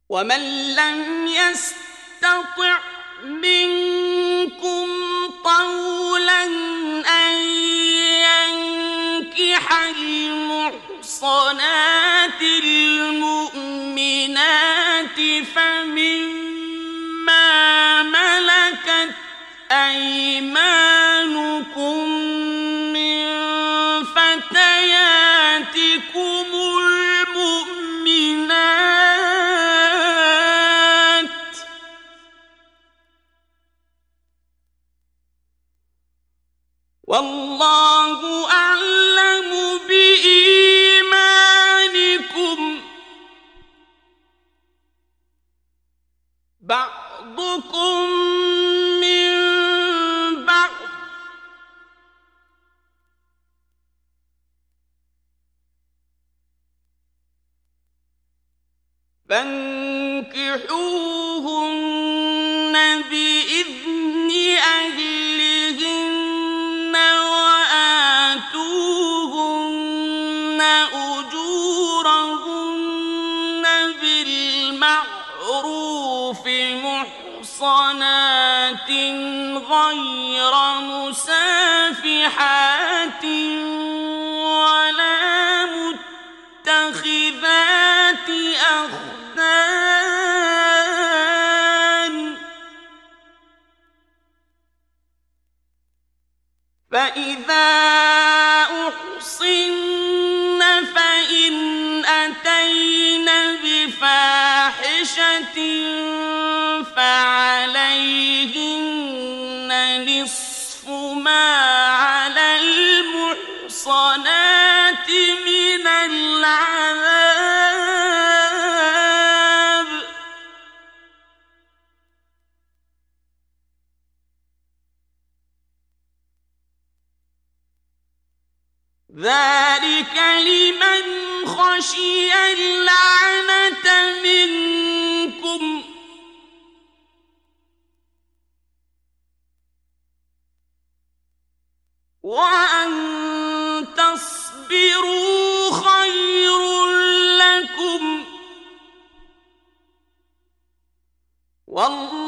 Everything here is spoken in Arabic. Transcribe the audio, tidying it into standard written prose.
ومن لم يستطع منكم طولا أن ينكح المحصنات المؤمنات فمما ملكت أيمانكم من فتياتكم المؤمنات والله أعلم بإيمانكم بعضكم من بعض فانكحوهن بإذن أهلهن وآتوهن أجورهن بالمعروف محصنات غير مسافحات ولا متخذات أخدان فإذا أحصن فإن أتين بفاحشة فعليهن نصف ما على المحصنات من العذاب ذلك لمن خشي اللعنة منكم وأن تصبروا خير لكم والله